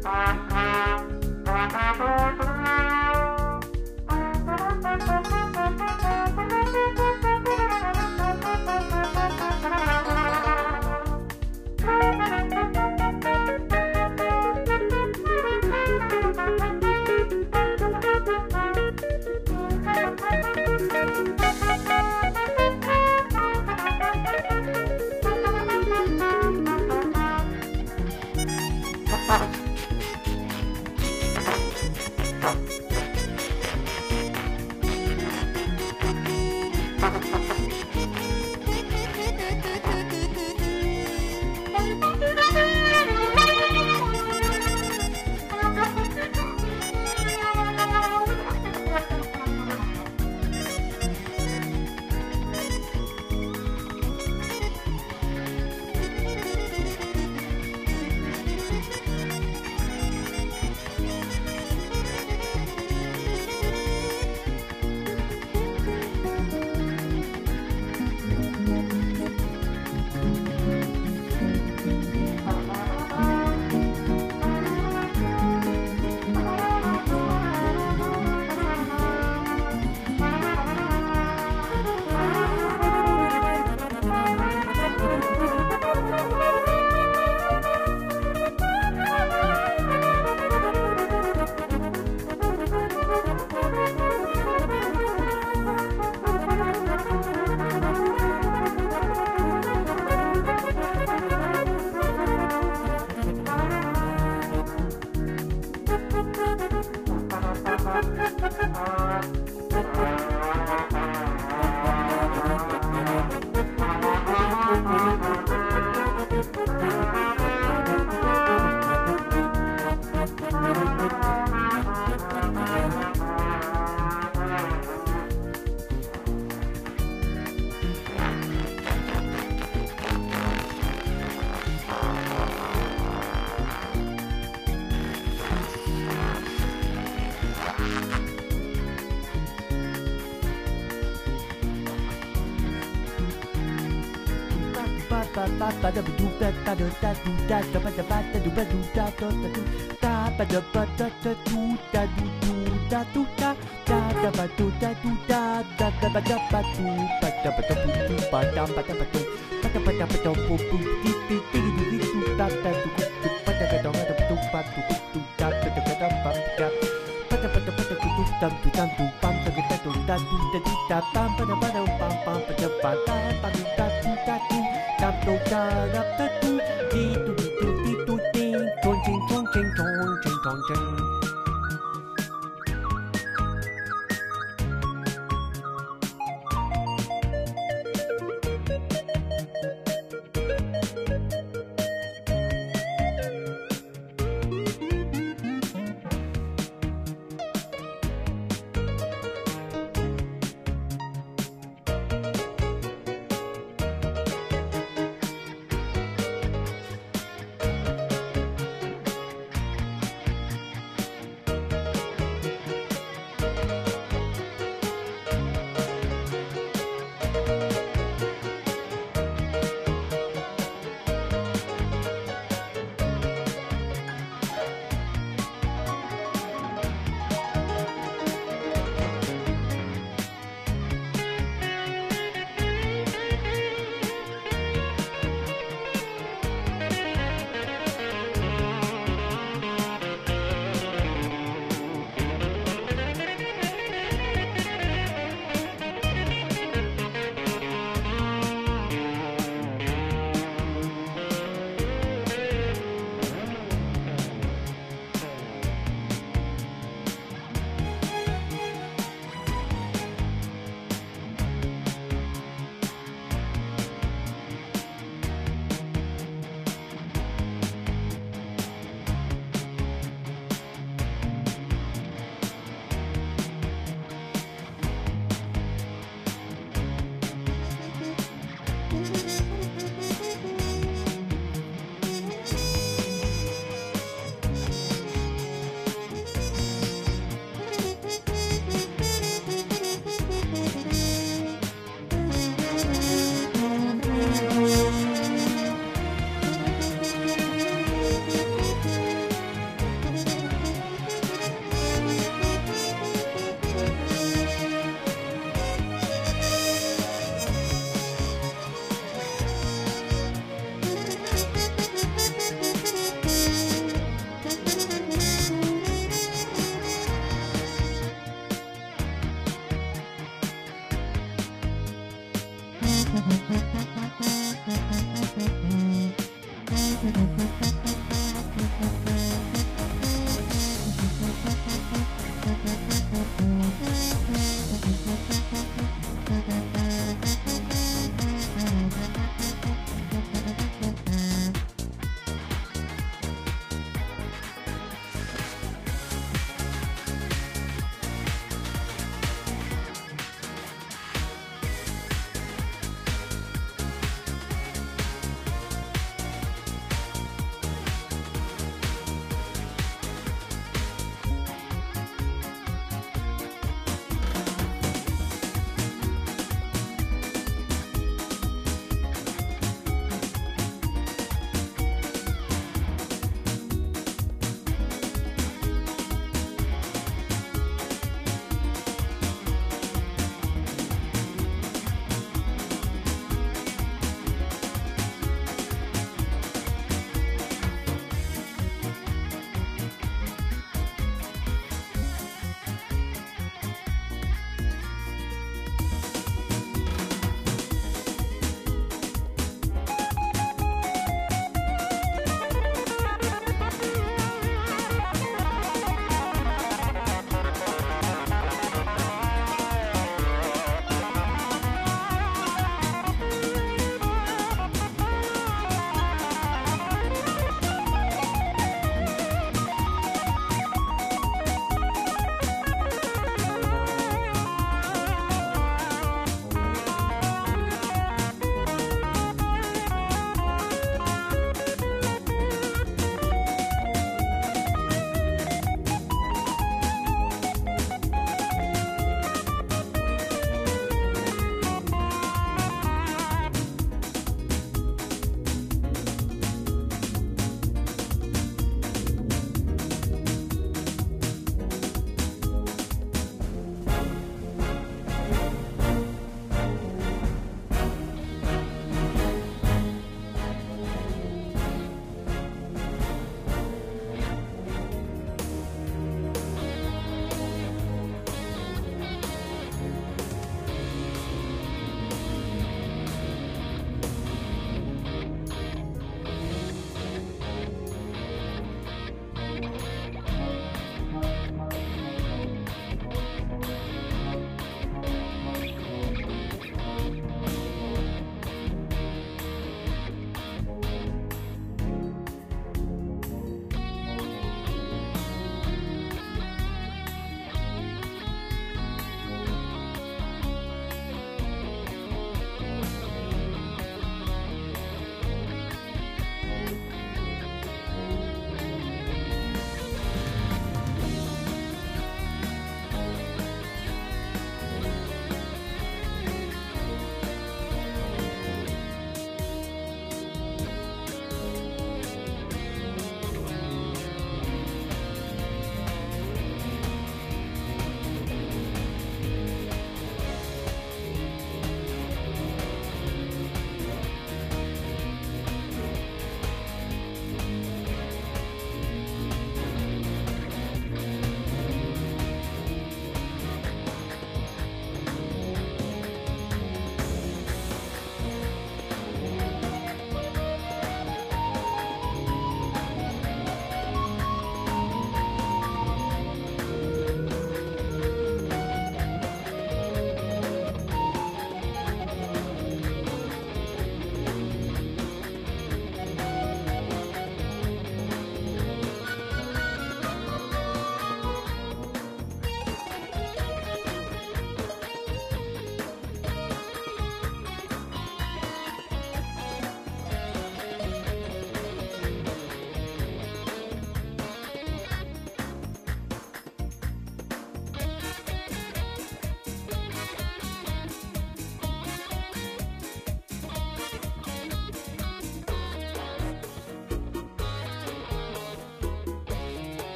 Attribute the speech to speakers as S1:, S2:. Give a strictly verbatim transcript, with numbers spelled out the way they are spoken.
S1: ba ba ba da ba do ba ba da da do da da ba da ba da do ba do da da da do da ba da ba da da do da do do da do da da da ba do da do da da da ba da ba do ba da ba da bu do ba da ba da ba do ba da ba da ba da bu bu di di di di di do da da do do ba da ba da ba da do ba do do da da da ba da ba da ba da ba da ba da do do da do da do bam da da do da do da do da bam ba da ba da bam bam ba da ba da ba do da do da do da do da da da do di do di do di do di chong ching chong ching chong ching chong ching